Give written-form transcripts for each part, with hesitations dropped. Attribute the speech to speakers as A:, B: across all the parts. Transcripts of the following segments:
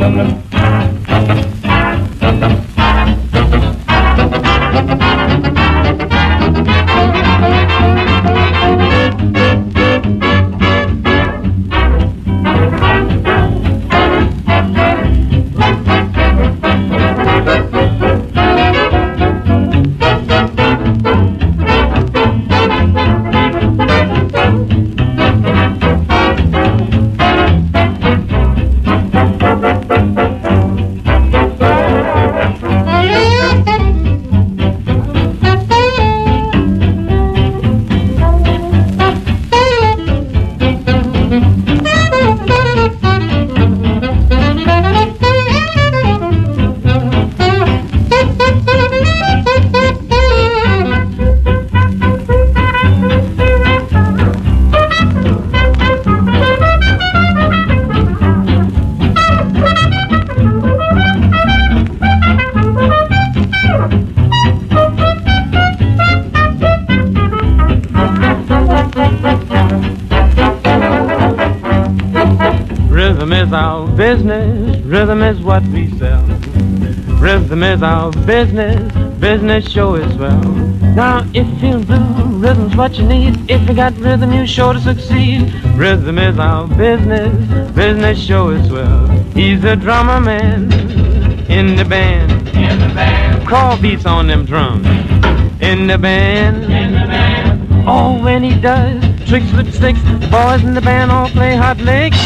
A: Rhythm is our business, rhythm is what we sell. Rhythm is our business, business show is well. Now if you do, rhythm's what you need. If you got rhythm, you're sure to succeed. Rhythm is our business, business show is well. He's a drummer man in the band. In the band. Crawl beats on them drums. In the band. In the band. Oh, when he does tricks with sticks, the boys in the band all play hot licks.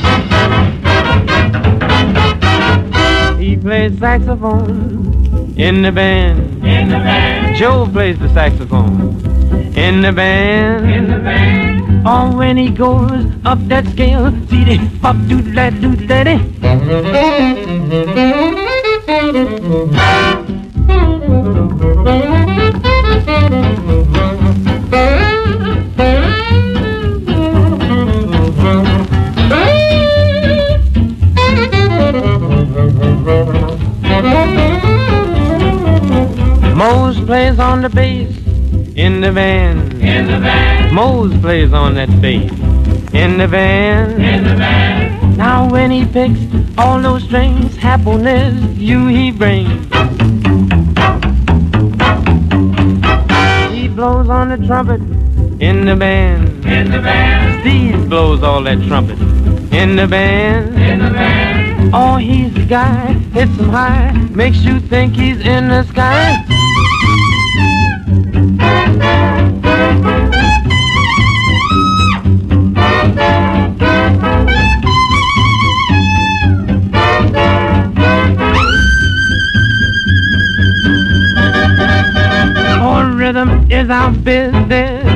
A: He plays saxophone in the band. In the band. Joe plays the saxophone in the band. In the band. Oh, when he goes up that scale, see the pop doodle doodle daddy. Mose plays on the bass in the band. In the band. Mose plays on that bass in the band. In the band. Now when he picks all those strings, happiness you he brings. He blows on the trumpet in the band. In the band. Steve blows all that trumpet in the band. In the band. Oh, he's the guy, hits him high, makes you think he's in the sky. Oh, rhythm is our business,